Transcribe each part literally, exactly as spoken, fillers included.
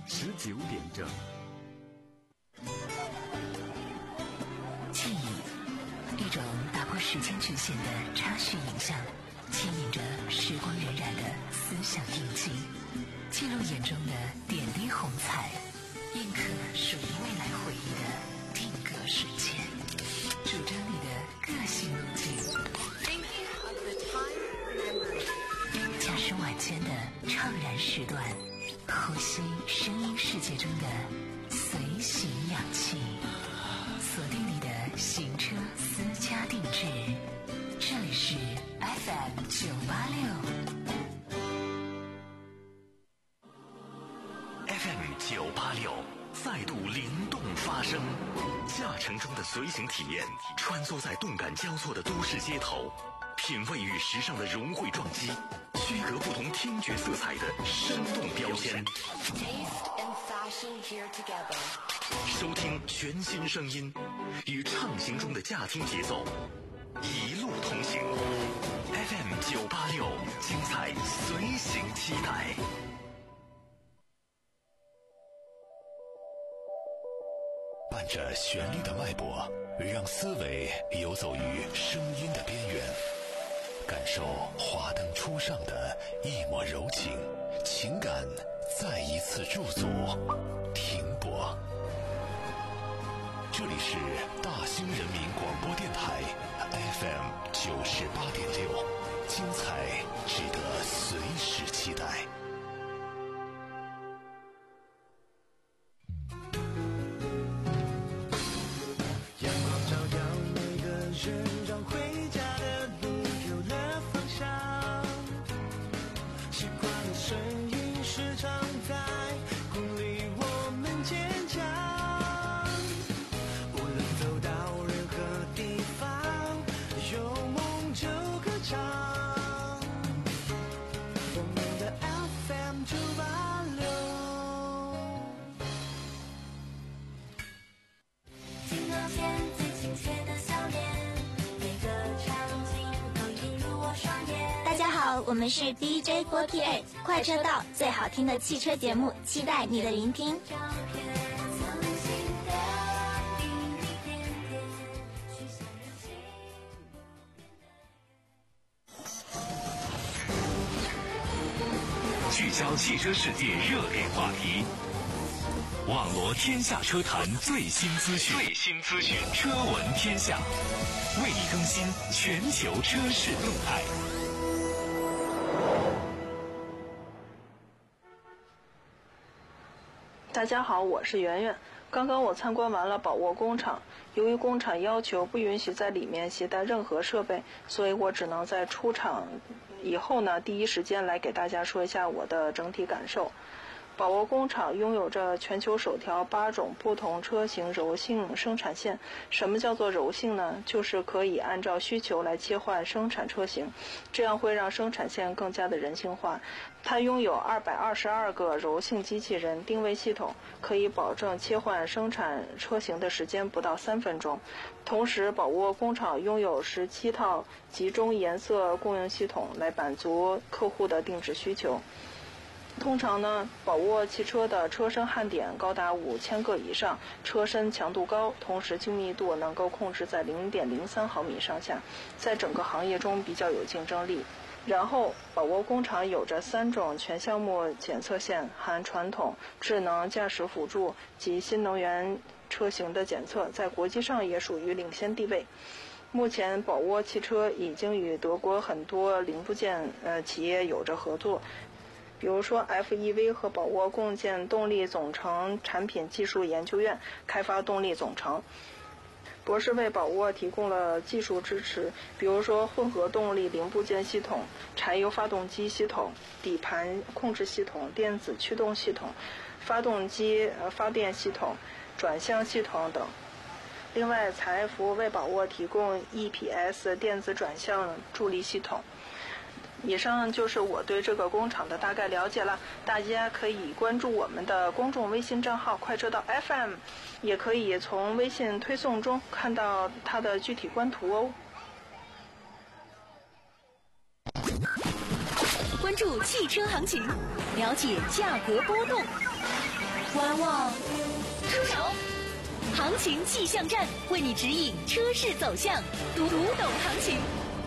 十九点整。 记忆，一种打破时间局限的插叙影像，牵引着时光荏苒的思想印记，记录眼中的点滴红彩，印刻属于未来回忆的定格瞬间，主张你的个性路径。驾驶晚间的怅然时段，呼吸声音世界中的随行氧气，锁定你的行车私家定制。这里是 F M 九八六 F M 九八六再度灵动发声，驾乘中的随行体验，穿梭在动感交错的都市街头，品味与时尚的融汇撞击，区隔不同听觉色彩的生动标签。收听全新声音，与畅行中的驾听节奏，一路同行。F M 九八六，精彩随行期待。伴着旋律的脉搏，让思维游走于声音的边缘，感受华灯初上的一抹柔情，情感再一次驻足停泊。这里是大兴人民广播电台 F M 九十八点六，精彩值得随时期待。 让回家的路有了方向，习惯的声音时常在鼓励我们坚强，无论走到任何地方，有梦就歌唱。我们的 F M 九八六，听到天最亲切的笑脸， 大家好，我们是 D J 四十八 快车道，最好听的汽车节目，期待你的聆听。 聚焦汽车世界热点话题，网罗天下车坛最新资讯，最新资讯，车闻天下，为你更新全球车市动态。 大家好，我是圆圆。刚刚我参观完了宝沃工厂，由于工厂要求不允许在里面携带任何设备，所以我只能在出厂以后呢，第一时间来给大家说一下我的整体感受。宝沃工厂拥有着全球首条八种不同车型柔性生产线。什么叫做柔性呢？就是可以按照需求来切换生产车型，这样会让生产线更加的人性化。它拥有二百二十二个柔性机器人定位系统，可以保证切换生产车型的时间不到三分钟。同时，宝沃工厂拥有十七套集中颜色供应系统，来满足客户的定制需求。通常呢，宝沃汽车的车身焊点高达五千个以上，车身强度高，同时精密度能够控制在 零点零三毫米上下，在整个行业中比较有竞争力。然后，宝沃工厂有着三种全项目检测线，含传统、智能驾驶辅助及新能源车型的检测，在国际上也属于领先地位。目前，宝沃汽车已经与德国很多零部件呃企业有着合作。比如说 F E V 和宝沃共建动力总成产品技术研究院，开发动力总成。博士为宝沃提供了技术支持，比如说混合动力零部件系统、柴油发动机系统、底盘控制系统、电子驱动系统、发动机呃发电系统、转向系统等。另外，采孚为宝沃提供 E P S 电子转向助力系统。以上就是我对这个工厂的大概了解了，大家可以关注我们的公众微信账号快车道 F M， 也可以从微信推送中看到它的具体官图哦。 关注汽车行情，了解价格波动。观望，出手，行情气象站为你指引车市走向，读读懂行情。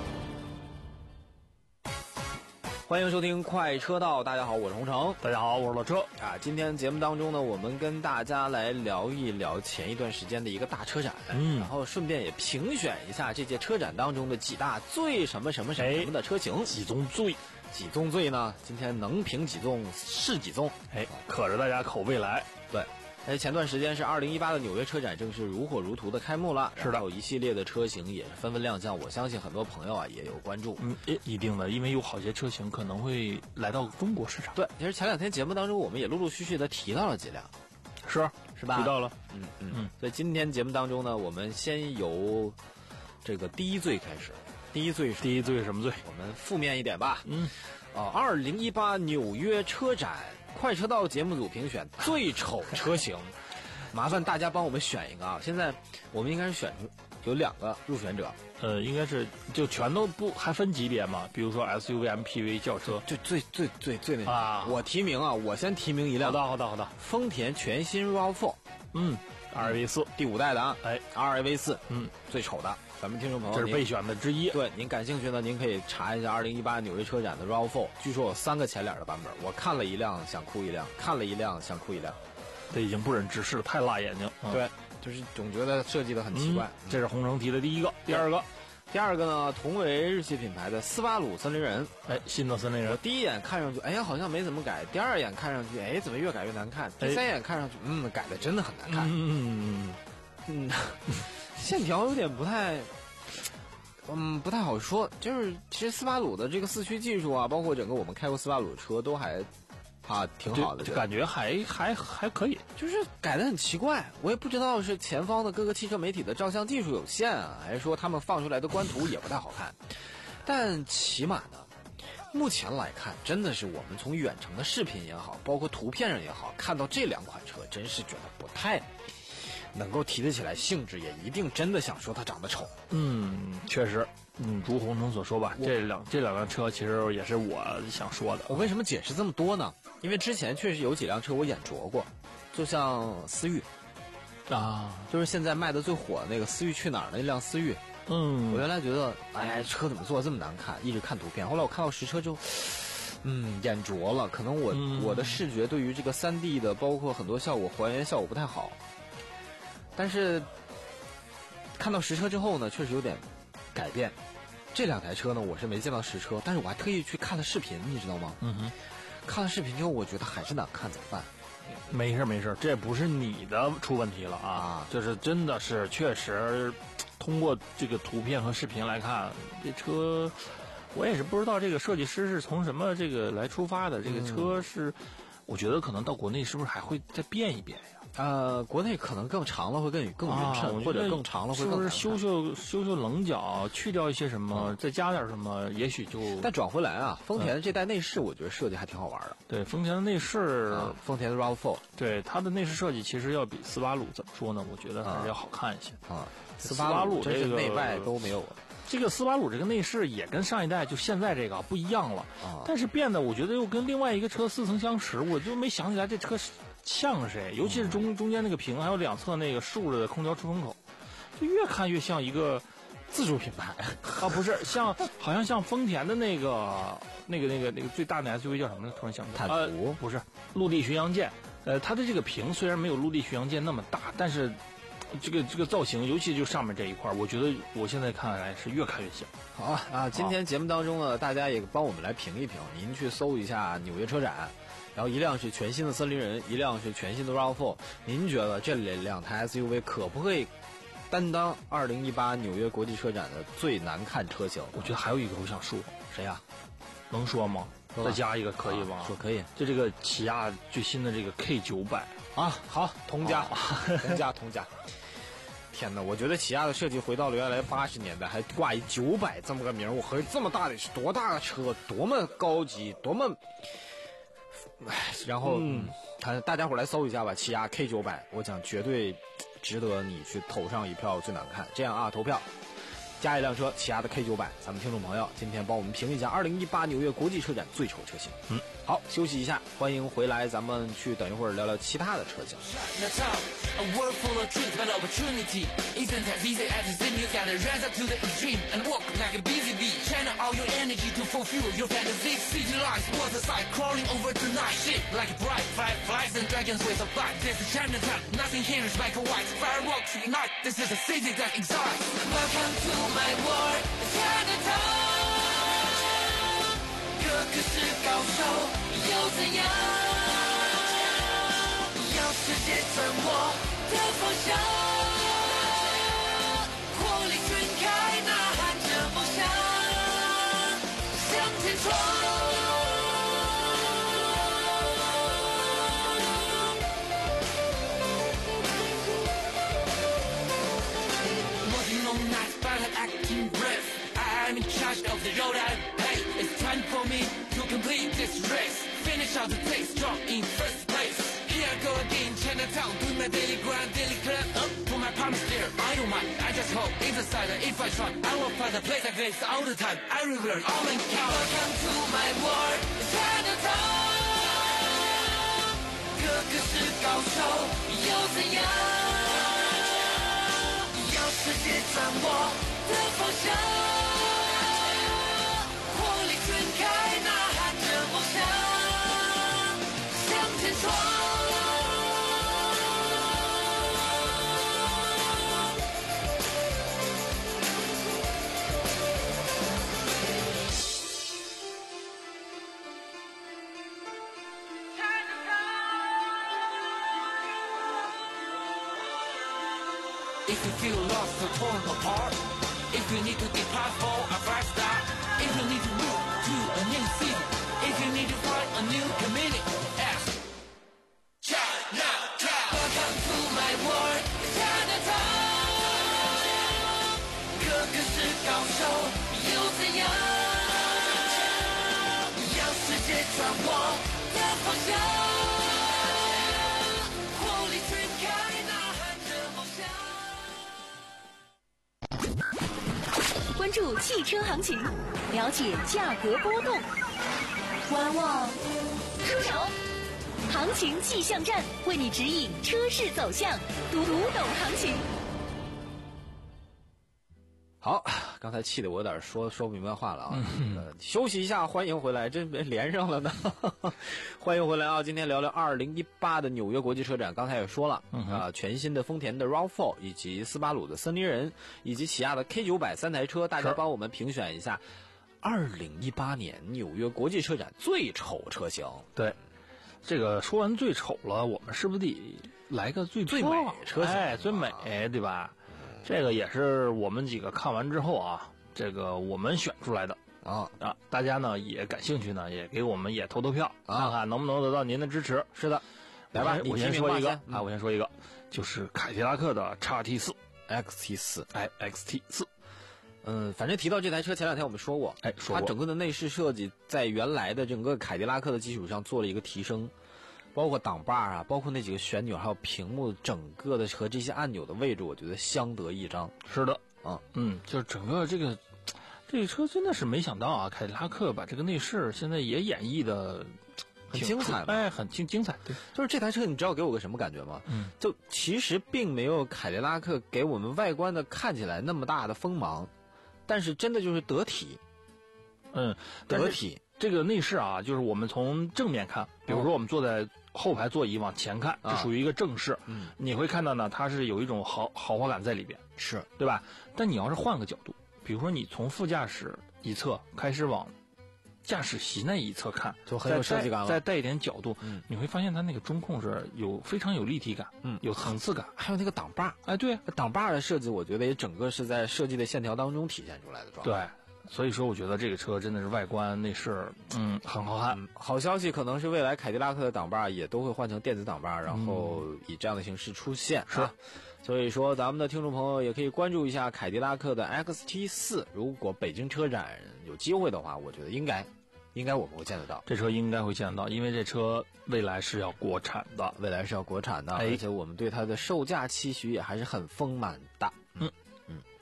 欢迎收听快车道，大家好，我是洪城。 大家好，我是老车啊。今天节目当中呢，我们跟大家来聊一聊前一段时间的一个大车展， 嗯， 然后顺便也评选一下这届车展当中的几大最什么什么什么什么的车型， 几宗罪， 几宗罪呢？今天能评几宗是几宗， 哎，可着大家口味来。 对。哎，前段时间是二零一八的纽约车展，正是如火如荼的开幕了。 是的， 有一系列的车型也是纷纷亮相，我相信很多朋友啊也有关注。 嗯，一定的，因为有好些车型可能会来到中国市场。 对，其实前两天节目当中，我们也陆陆续续的提到了几辆， 是是吧？ 提到了， 嗯嗯嗯。所以今天节目当中呢，我们先由这个第一罪开始。第一罪是第一罪是什么罪？ 我们负面一点吧。 嗯， 啊，二零一八纽约车展快车道节目组评选最丑车型。麻烦大家帮我们选一个啊！现在我们应该是选出有两个入选者， 呃，应该是就全都不还分级别嘛？比如说 S U V、M P V、轿车， 就最最最最那啊！ 我提名啊，我先提名一辆。 好的，好的，好的。 丰田全新 R A V 四， 嗯 ，R A V 四第五代的啊， 哎 ，R A V 四， 嗯， 最丑的。咱们听众朋友， 这是备选的之一。 对，您感兴趣呢，您可以查一下二零一八纽约车展的 R A V 四，据说有三个前脸的版本，我看了一辆想哭一辆，看了一辆想哭一辆。 这已经不忍直视，太辣眼睛。 嗯、对，就是总觉得设计的很奇怪。 嗯、这是洪城提的第一个，第二个， 第二个呢，同为日系品牌的斯巴鲁森林人。 哎，新的森林人， 我第一眼看上去，哎呀，好像没怎么改；第二眼看上去，哎，怎么越改越难看；第三眼看上去，嗯，改的真的很难看。 嗯嗯嗯，线条有点不太，嗯，不太好说。就是其实斯巴鲁的这个四驱技术啊，包括整个我们开过斯巴鲁的车都还。啊，挺好的， 就感觉还还还可以， 就是改得很奇怪，我也不知道是前方的各个汽车媒体的照相技术有限啊，还是说他们放出来的官图也不太好看。但起码呢，目前来看，真的是我们从远程的视频也好，包括图片上也好，看到这两款车，真是觉得不太能够提得起来兴致，也一定真的想说它长得丑。 嗯，确实。嗯，如洪城所说吧，这两这两辆车其实也是我想说的。 我为什么解释这么多呢？因为之前确实有几辆车我眼拙过，就像思域啊， 就是现在卖的最火的那个思域去哪儿那辆思域。 嗯， 我原来觉得，哎，车怎么做这么难看？一直看图片，后来我看到实车之后，嗯，眼拙了。可能我、嗯、我的视觉对于这个三 D 的，包括很多效果还原效果不太好。但是看到实车之后呢，确实有点改变。这两台车呢，我是没见到实车，但是我还特意去看了视频，你知道吗？ 嗯哼， 看了视频之后，我觉得还是难看，怎么办？ 没事没事，这不是你的出问题了啊，啊就是真的是确实，通过这个图片和视频来看，这车我也是不知道这个设计师是从什么这个来出发的，这个车是，嗯、我觉得可能到国内是不是还会再变一变呀？ 呃，国内可能更长了会更更匀称、啊，或者更长了会更是不是修修修修棱角，去掉一些什么，嗯、再加点什么，也许就。 但转回来啊，丰田的这代内饰，我觉得设计还挺好玩的。 对，丰田的内饰， 啊、丰田的 R A V 四， 对它的内饰设计其实要比斯巴鲁怎么说呢？我觉得还是要好看一些啊。 斯巴鲁这个内外都没有。 这个斯巴鲁这个内饰也跟上一代就现在这个不一样了，啊、但是变得我觉得又跟另外一个车似曾相识，我就没想起来这车是。像谁？尤其是中中间那个屏，还有两侧那个竖着的空调出风口，就越看越像一个自主品牌啊，不是像，好像像丰田的那个那个那个那个最大的 S U V 叫什么呢？突然想不起来。 坦途、 呃、不是陆地巡洋舰，呃，它的这个屏虽然没有陆地巡洋舰那么大，但是这个这个造型，尤其就上面这一块，我觉得我现在看来是越看越像。 好啊啊！今天节目当中呢，大家也帮我们来评一评，您去搜一下纽约车展。然后一辆是全新的森林人，一辆是全新的 R A V 四，您觉得这两台 S U V 可不可以担当二零一八纽约国际车展的最难看车型？ 我觉得还有一个我想说， 谁呀、啊？ 能说吗？再加一个可以吗？ 啊、说可以。 就这个起亚最新的这个 K 九百啊，好，同家，哦、同家，同家。天哪，我觉得起亚的设计回到了原来八十年代，还挂一九百这么个名，我合计这么大的是多大的车，多么高级，多么。然后，嗯，看大家伙来搜一下吧，起亚 K 九百，我讲绝对值得你去投上一票最难看。这样啊，投票， 加一辆车，起亚的 K 九百。咱们听众朋友今天帮我们评一下二零一八纽约国际车展最丑车型。 嗯， 好，休息一下，欢迎回来，咱们去等一会儿聊聊其他的车型。 A world full of dreams, but opportunity isn't as easy as it seems. You gotta rise up to the extreme and walk like a busy bee. Channel all your energy to fulfill your fantasies. City lights, water side, crawling over tonight. Shit like a bright fireflies and dragons with a bite. This is Chinatown, nothing here is black or white. Fireworks ignite, this is a city that excites. Welcome to my world, Chinatown. 个个是高手，又怎样？要世界掌握的方向，火力全开，呐喊着梦想，向前闯。Working all night, but I'm acting brave. I'm in charge of the road I hey, it's time for me to complete this race. Finish out the day strong in first place. Here I go again, Chinatown, doing my daily grind, daily climb up to my promised there. I don't mind, I just hope it's a sign that if I try, I will find a place like this all the time. I will learn all in count. Welcome to my world, Chinatown. 个个是高手，又怎样？要世界掌握的方向，火力全开，呐喊着梦想，向前闯。If you feel lost or torn apart, if you need to depart for a bright start, if you need to move to a new city, if you need to find a new community, ask Chinatown. Welcome to my world, Chinatown. 个个是高手，又怎样？要世界掌握的方向，火力全开，呐喊着梦想。 关注汽车行情，了解价格波动。观望出手，行情气象站为你指引车市走向，读读懂行情。 好，刚才气得我有点说说不明白话了啊！嗯呃、休息一下，欢迎回来，真别连上了呢。欢迎回来啊！今天聊聊二零一八的纽约国际车展。刚才也说了，嗯、啊，全新的丰田的 R A V 四 以及斯巴鲁的森林人，以及起亚的 K 九百三台车，大家帮我们评选一下二零一八年纽约国际车展最丑车型。 对，这个说完最丑了，我们是不是得来个最最美车型？ 哎，最美，对吧？这个也是我们几个看完之后啊，这个我们选出来的啊啊！大家呢也感兴趣呢，也给我们也投投票，啊、看看能不能得到您的支持。 是的，来吧， 我先说一个、嗯、啊，我先说一个，就是凯迪拉克的 X T 四 X T 四， 哎 ，X T 四。 嗯，反正提到这台车，前两天我们说过， 哎，说过它整个的内饰设计在原来的整个凯迪拉克的基础上做了一个提升。包括挡把啊，包括那几个旋钮，还有屏幕，整个的和这些按钮的位置，我觉得相得益彰。 是的， 啊， 嗯，就是整个这个这个车真的是没想到啊，凯迪拉克把这个内饰现在也演绎的很精彩， 哎，很精精彩。对， 就是这台车，你知道给我个什么感觉吗？ 嗯， 就其实并没有凯迪拉克给我们外观的看起来那么大的锋芒，但是真的就是得体， 嗯， 得体。 这个内饰啊，就是我们从正面看，比如说我们坐在后排座椅往前看，这属于一个正视， 嗯， 你会看到呢，它是有一种豪豪华感在里边， 是对吧？但你要是换个角度，比如说你从副驾驶一侧开始往驾驶席那一侧看， 就很有设计感了， 再带一点角度， 嗯， 你会发现它那个中控是有非常有立体感， 嗯， 有层次感， 还有那个挡把， 哎，对， 挡把的设计，我觉得也整个是在设计的线条当中体现出来的状态， 对。所以说，我觉得这个车真的是外观内饰，嗯，很好看、嗯。 好消息可能是未来凯迪拉克的挡把也都会换成电子挡把，然后以这样的形式出现。 是、 啊，所以说咱们的听众朋友也可以关注一下凯迪拉克的 X T 四。如果北京车展有机会的话，我觉得应该，应该我们会见得到。 这车应该会见得到，因为这车未来是要国产的， 未来是要国产的， 哎、 而且我们对它的售价期许也还是很丰满的。 嗯。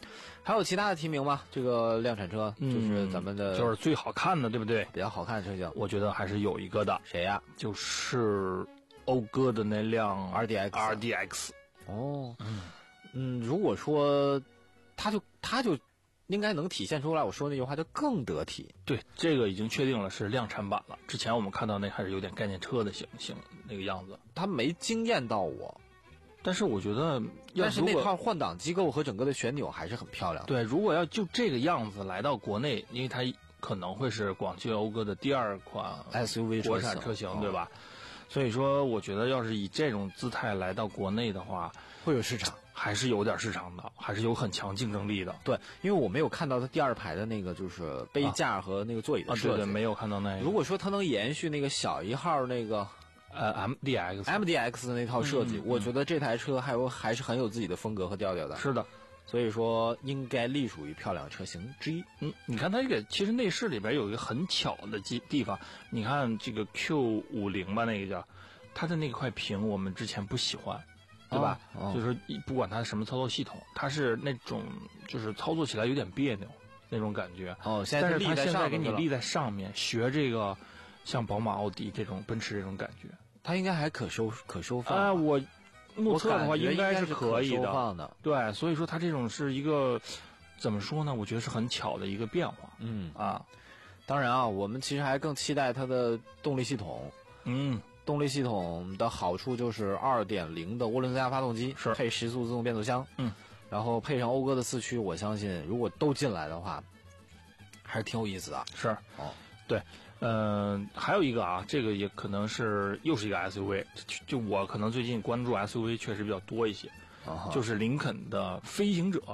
还有其他的提名吗？这个量产车、嗯、就是咱们的， 就是最好看的，对不对？ 比较好看的车型， 我觉得还是有一个的。 谁呀？ 就是讴歌的那辆 R D X。R D X。 哦，嗯嗯，如果说它就它就应该能体现出来我说那句话，就更得体。 对，这个已经确定了是量产版了。之前我们看到那还是有点概念车的形形那个样子， 它没惊艳到我。 但是我觉得， 但是那套换挡机构和整个的旋钮还是很漂亮的。 对，如果要就这个样子来到国内，因为它可能会是广汽讴歌的第二款 S U V 国产车型，对吧？所以说，我觉得要是以这种姿态来到国内的话， 会有市场， 还是有点市场的，还是有很强竞争力的。 对，因为我没有看到它第二排的那个就是杯架和那个座椅的设计， 啊、对对，没有看到那个。 如果说它能延续那个小一号那个。 呃 ，M D X M D X 的那套设计、 嗯嗯， 我觉得这台车还有还是很有自己的风格和调调的。 是的， 所以说应该隶属于漂亮车型之一。 嗯，你看它这个其实内饰里边有一个很巧的地地方，你看这个 Q 五十 吧，那个叫它的那块屏，我们之前不喜欢，对吧？ 哦哦、 就是不管它什么操作系统，它是那种就是操作起来有点别扭那种感觉。 哦，现在但是它现在给你立立在上面，学这个像宝马、奥迪这种奔驰这种感觉。 它应该还可收可收放啊、呃，我目测的话应该是可以的， 放的。 对，所以说它这种是一个怎么说呢？我觉得是很巧的一个变化。 嗯啊， 当然啊，我们其实还更期待它的动力系统。 嗯， 动力系统的好处就是 二点零 的涡轮增压发动机， 是配十速自动变速箱。 嗯， 然后配上讴歌的四驱，我相信如果都进来的话，还是挺有意思的。 是哦， 对。嗯、呃，还有一个啊，这个也可能是又是一个 S U V， 就, 就我可能最近关注 S U V 确实比较多一些， 哦、 就是林肯的飞行者。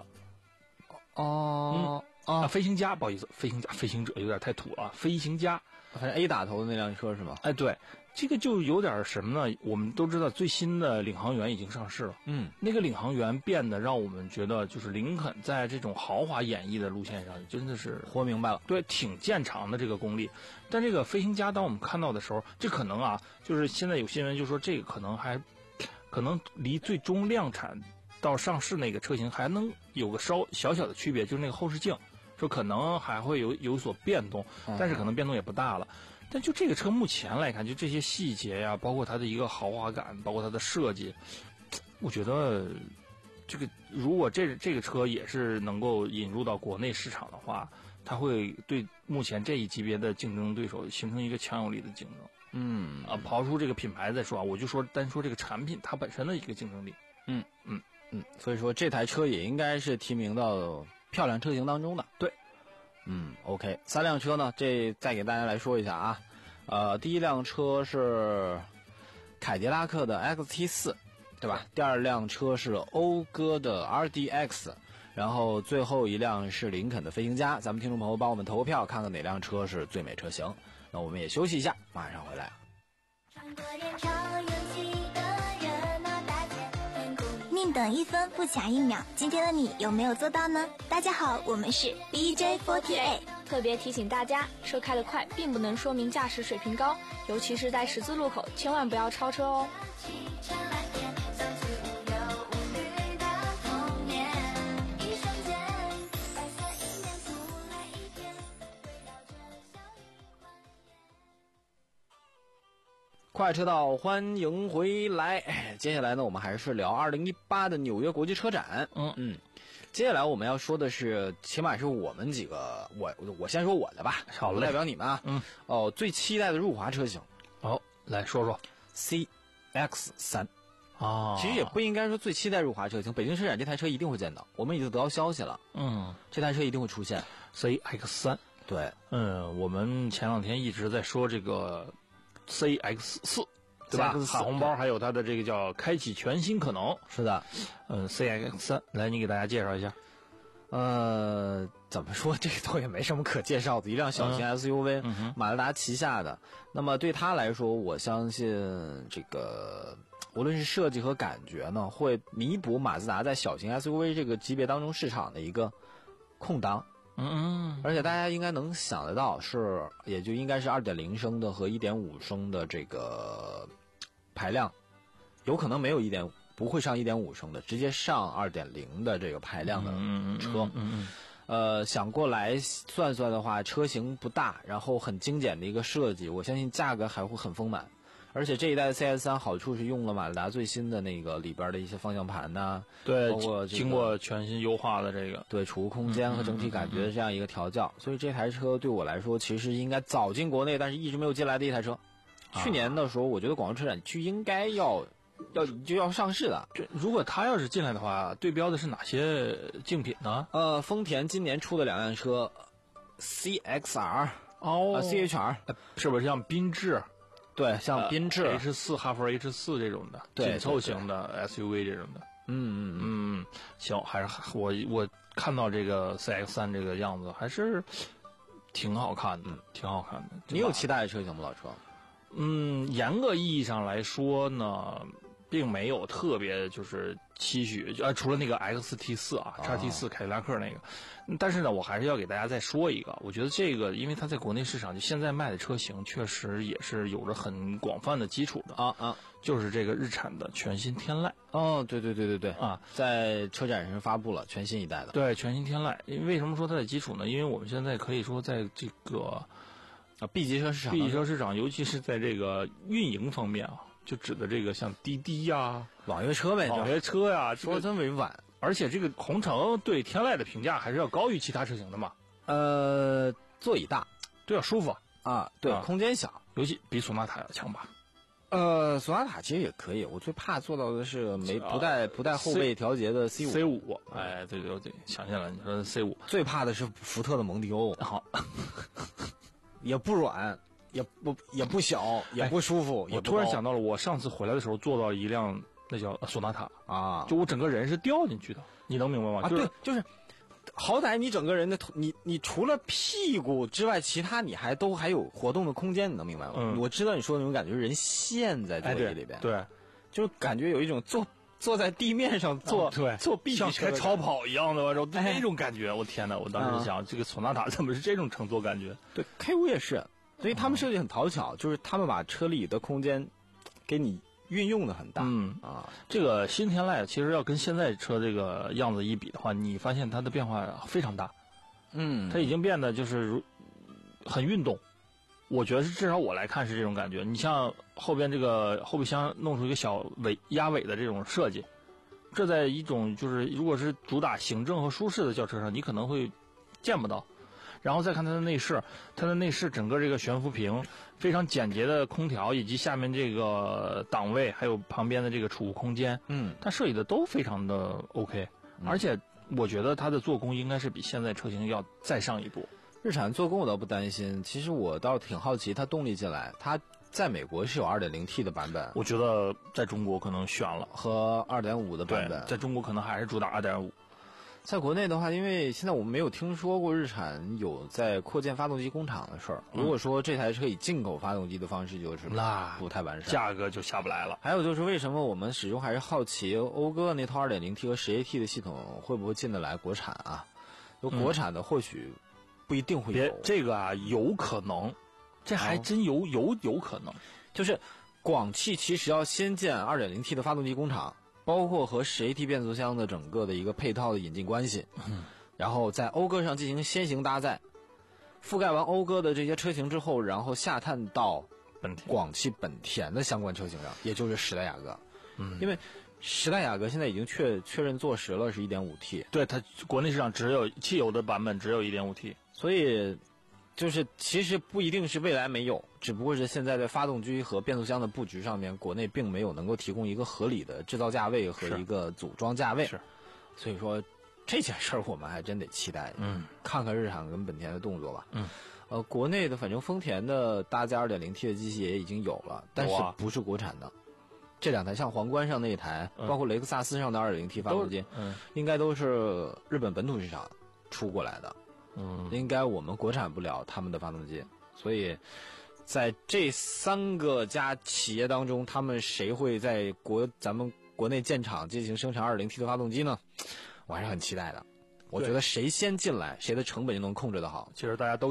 哦、 嗯、啊，飞行家，不好意思，飞行家，飞行者有点太土了，飞行家， 反正 A 打头的那辆车是吗？ 哎，对，这个就有点什么呢？我们都知道最新的领航员已经上市了， 嗯， 那个领航员变得让我们觉得，就是林肯在这种豪华演绎的路线上真的是活明白了， 对，挺见长的这个功力。但这个飞行家，当我们看到的时候，这可能啊，就是现在有新闻就说这个可能还，可能离最终量产到上市那个车型还能有个稍小小的区别，就是那个后视镜，说可能还会有有所变动，但是可能变动也不大了。嗯，但就这个车目前来看，就这些细节呀，包括它的一个豪华感，包括它的设计，我觉得这个如果这这个车也是能够引入到国内市场的话，它会对目前这一级别的竞争对手形成一个强有力的竞争。 嗯啊，刨出这个品牌再说啊，我就说单说这个产品它本身的一个竞争力。 嗯嗯嗯，所以说这台车也应该是提名到漂亮车型当中的。 对。 嗯 ，OK， 三辆车呢，这再给大家来说一下啊。呃，第一辆车是凯迪拉克的 X T 四， 对吧？第二辆车是讴歌的 R D X， 然后最后一辆是林肯的飞行家。咱们听众朋友帮我们投个票，看看哪辆车是最美车型。那我们也休息一下，马上回来。 宁等一分不卡一秒，今天的你有没有做到呢？大家好，我们是 D J 四十八。 特别提醒大家，车开得快并不能说明驾驶水平高，尤其是在十字路口，千万不要超车哦。 快车道，欢迎回来。接下来呢，我们还是聊二零一八的纽约国际车展。 嗯嗯，接下来我们要说的是，起码是我们几个，我我先说我的吧， 好嘞， 代表你们啊。 嗯， 哦，最期待的入华车型， 好、哦，来说说 C X 三。 啊， 其实也不应该说最期待入华车型，北京车展这台车一定会见到，我们已经得到消息了。 嗯， 这台车一定会出现 C X 三。 对， 嗯，我们前两天一直在说这个 C X 四，对吧？喊红包，还有它的这个叫开启全新可能。 是的， 嗯 ，C X 三，来，你给大家介绍一下。 呃，怎么说，这个倒也没什么可介绍的，一辆小型 S U V，、 嗯、 马自达旗下的。那么对它来说，我相信这个无论是设计和感觉呢，会弥补马自达在小型 S U V 这个级别当中市场的一个空档。 嗯嗯， 而且大家应该能想得到，是也就应该是 二点零 升的和 一点五 升的这个排量，有可能没有一点不会上 一点五 升的，直接上 二点零 的这个排量的车。 嗯嗯嗯嗯呃，想过来算算的话，车型不大，然后很精简的一个设计，我相信价格还会很丰满。而且这一代的 C S 三 好处是用了马自达最新的那个里边的一些方向盘呐、啊， 对， 包括、这个、 经过全新优化的这个对储物空间和整体感觉的这样一个调教，嗯嗯嗯嗯，所以这台车对我来说其实应该早进国内，但是一直没有进来的一台车。啊、去年的时候，我觉得广州车展区应该要要就要上市的。 这如果它要是进来的话，对标的是哪些竞品呢？ 呃，丰田今年出的两辆车 ，C X R 哦、 呃、，C H R 是不是像缤智？ 对，像缤智、 呃、H 四、哈弗 H 四这种的紧凑型的 S U V 这种的。 嗯嗯嗯，行，还是我我看到这个 C X 三 这个样子还是挺好看的，嗯、挺好看的。 你有期待的车型吗，老车？ 嗯，严格意义上来说呢，并没有特别就是期许，呃，除了那个 X T 四 啊 ，X T 四 凯迪拉克那个，但是呢，我还是要给大家再说一个，我觉得这个，因为它在国内市场就现在卖的车型，确实也是有着很广泛的基础的啊啊， 就是这个日产的全新天籁。 哦，对对对对对啊， 在车展上发布了全新一代的。 对，全新天籁。为什么说它的基础呢？因为我们现在可以说在这个。 啊 ，B 级车市场 ，B 级车市场，尤其是在这个运营方面啊，就指的这个像滴滴呀、啊、 网约车呗， 网约车呀、啊， 说的真委婉。 而且这个红城对天籁的评价还是要高于其他车型的嘛。 呃，座椅大， 对啊，舒服啊，对， 啊、 空间小， 尤其比索纳塔要强吧。 呃，索纳塔其实也可以，我最怕做到的是没不带不带后背调节的 C 五。 C 五，哎，对对对，想起来了，你说 C 五， 最怕的是福特的蒙迪欧。 好。 也不软，也不也不小，也不舒服。 哎、我突然想到了，我上次回来的时候坐到一辆那叫索纳塔啊， 就我整个人是掉进去的，你能明白吗？ 啊， 就是、 对，就是，好歹你整个人的头，你你除了屁股之外，其他你还都还有活动的空间，你能明白吗？ 嗯， 我知道你说的那种感觉，人陷在座椅里边， 哎、对, 对， 就感觉有一种坐坐在地面上坐， 啊、对， 坐 B 级车像开超跑一样的，然后那种感觉， 哎、 我天哪！我当时想，啊、这个索纳塔怎么是这种乘坐感觉？ 对 ，K 五也是。所以他们设计很讨巧，就是他们把车里的空间给你运用的很大。 嗯啊， 这个新天籁其实要跟现在车这个样子一比的话，你发现它的变化非常大。 嗯， 它已经变得就是如很运动，我觉得是至少我来看是这种感觉。你像后边这个后备箱弄出一个小尾压尾的这种设计，这在一种就是如果是主打行政和舒适的轿车上，你可能会见不到。然后再看它的内饰，它的内饰整个这个悬浮屏，非常简洁的空调，以及下面这个档位，还有旁边的这个储物空间， 嗯， 它设计的都非常的 OK，、嗯、而且我觉得它的做工应该是比现在车型要再上一步。 日产做工我倒不担心，其实我倒挺好奇它动力进来，它在美国是有 二点零 T 的版本， 我觉得在中国可能选了和 二点五 的版本， 在中国可能还是主打 二点五。 在国内的话，因为现在我们没有听说过日产有在扩建发动机工厂的事儿。如果说这台车以进口发动机的方式，就是那不太完善， 价格就下不来了。 还有就是为什么我们始终还是好奇讴歌那套 二点零 T 和 十 A T 的系统会不会进得来国产啊？有国产的或许不一定会有。 别这个啊，有可能，这还真有、哦、有有可能。 就是广汽其实要先建 二点零 T 的发动机工厂。包括和十 A T 变速箱的整个的一个配套的引进关系， 嗯， 然后在讴歌上进行先行搭载，覆盖完讴歌的这些车型之后，然后下探到本田、 广汽本田的相关车型上，也就是时代雅阁， 嗯， 因为时代雅阁现在已经确确认坐实了是 一点五 T， 对，它国内市场只有汽油的版本只有 一点五 T， 所以就是其实不一定是未来没有，只不过是现在在发动机和变速箱的布局上面，国内并没有能够提供一个合理的制造价位和一个组装价位。 是， 所以说这件事儿我们还真得期待， 嗯， 看看日产跟本田的动作吧。 嗯， 呃，国内的反正丰田的搭载 二点零 T 的机器也已经有了，但是不是国产的。这两台像皇冠上那一台， 嗯、 包括雷克萨斯上的 二点零 T 发动机， 嗯， 应该都是日本本土市场出过来的。 嗯， 应该我们国产不了他们的发动机，所以在这三个家企业当中，他们谁会在国咱们国内建厂进行生产 二点零 T 的发动机呢？我还是很期待的。我觉得谁先进来，谁的成本就能控制得好。 其实大家都期待。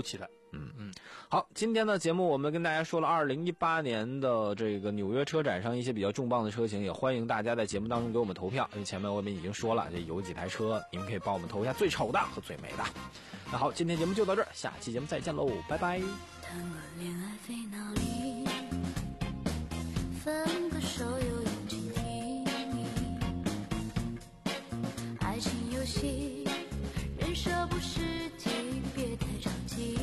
嗯嗯，好，今天的节目我们跟大家说了二零一八年的这个纽约车展上一些比较重磅的车型，也欢迎大家在节目当中给我们投票。因为前面我们已经说了，这有几台车，你们可以帮我们投一下最丑的和最美的。那好，今天节目就到这儿，下期节目再见喽，拜拜。 谈过恋爱费脑力，分个手有勇气提，爱情游戏人设不实际，别太着急，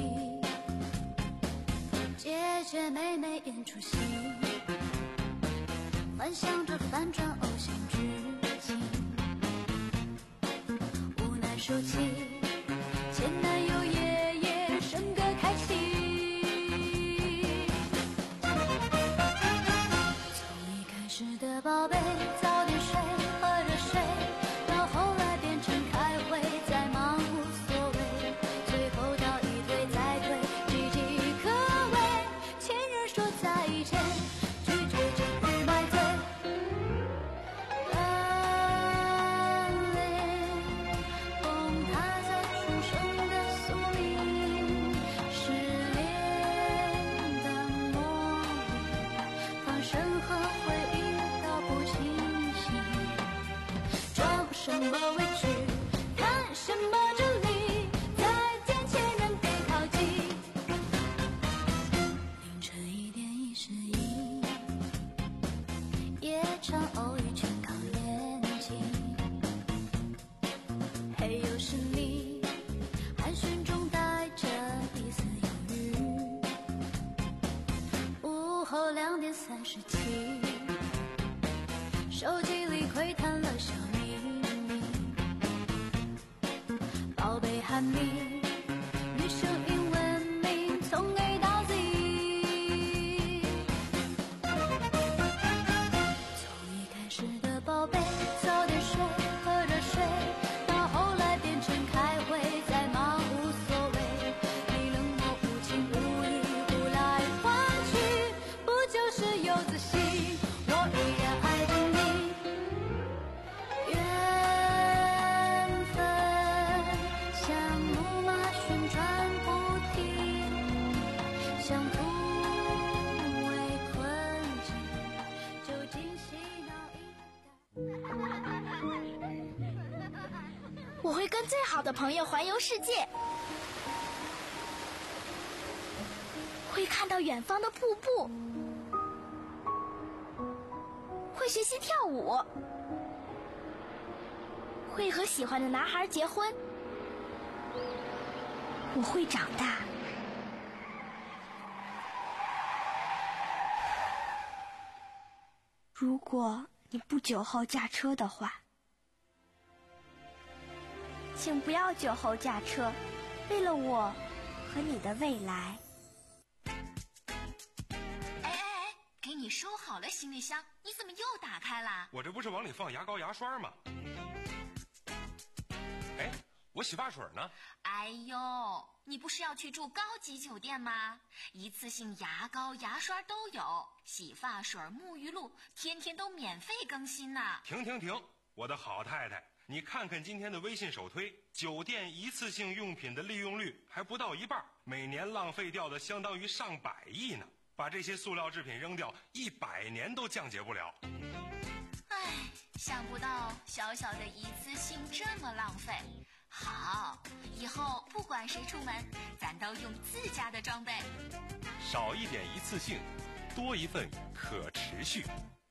姐姐妹妹演出戏，幻想着反转偶像剧情，无奈收起前男友爷爷生个开心，从一开始的宝贝早点睡喝热水，到后来变成开会再忙无所谓，最后到一推再推岌岌可危，前任说再见，拒绝终于买醉，眼泪崩塌在重生的宿命，失恋的梦里放深刻回忆到不清醒，装什么委屈看什么真理，再见前任别靠近，凌晨一点一十一，夜场偶遇全靠演技，嘿又是你，寒暄中带着一丝犹豫，午后两点三十七，手机里窥探了小秘密，宝贝喊你，女生英文名从 A 到 Z， 从一开始的宝贝早点睡喝热水，到后来变成开会再忙无所谓，你冷漠无情无义无来换取，不就是有自信，我依然爱着你，缘分像木马旋转不停，像突围困境，究竟洗脑一我会跟最好的朋友环游世界，会看到远方的瀑布，会学习跳舞，会和喜欢的男孩结婚。我会长大。如果你不酒后驾车的话，请不要酒后驾车，为了我和你的未来。 哎哎哎，给你收好了行李箱，你怎么又打开了？ 我这不是往里放牙膏牙刷吗？哎，我洗发水呢？ 哎呦，你不是要去住高级酒店吗？一次性牙膏牙刷都有，洗发水沐浴露天天都免费更新呢。 停停停，我的好太太，你看看今天的微信首推，酒店一次性用品的利用率还不到一半，每年浪费掉的相当于上百亿呢。把这些塑料制品扔掉，一百年都降解不了。 唉，想不到小小的一次性这么浪费。好，以后不管谁出门，咱都用自家的装备。 少一点一次性，多一份可持续。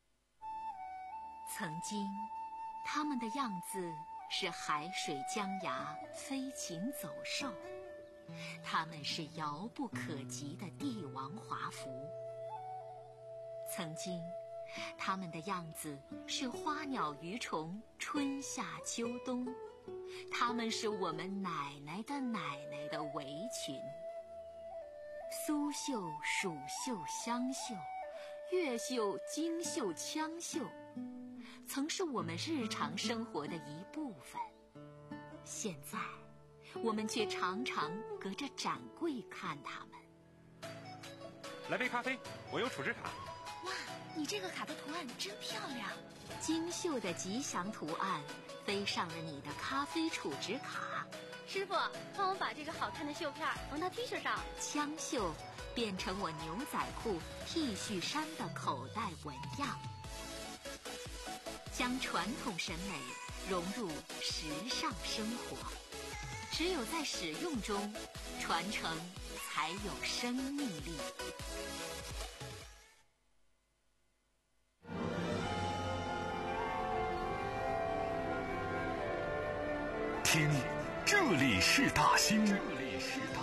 曾经，他们的样子是海水江崖，飞禽走兽。他们是遥不可及的帝王华服。曾经，他们的样子是花鸟鱼虫，春夏秋冬。他们是我们奶奶的奶奶的围裙。苏绣、蜀绣、湘绣，越绣、京绣、羌绣，曾是我们日常生活的一部分。现在，我们却常常隔着展柜看他们。 来杯咖啡，我有储值卡。 哇，你这个卡的图案真漂亮！精绣的吉祥图案飞上了你的咖啡储值卡， 师傅，帮我把这个好看的绣片缝到 T 恤上。 枪绣变成我牛仔裤、T 恤衫的口袋纹样，将传统审美融入时尚生活。只有在使用中，传承才有生命力。 听，这里是大兴。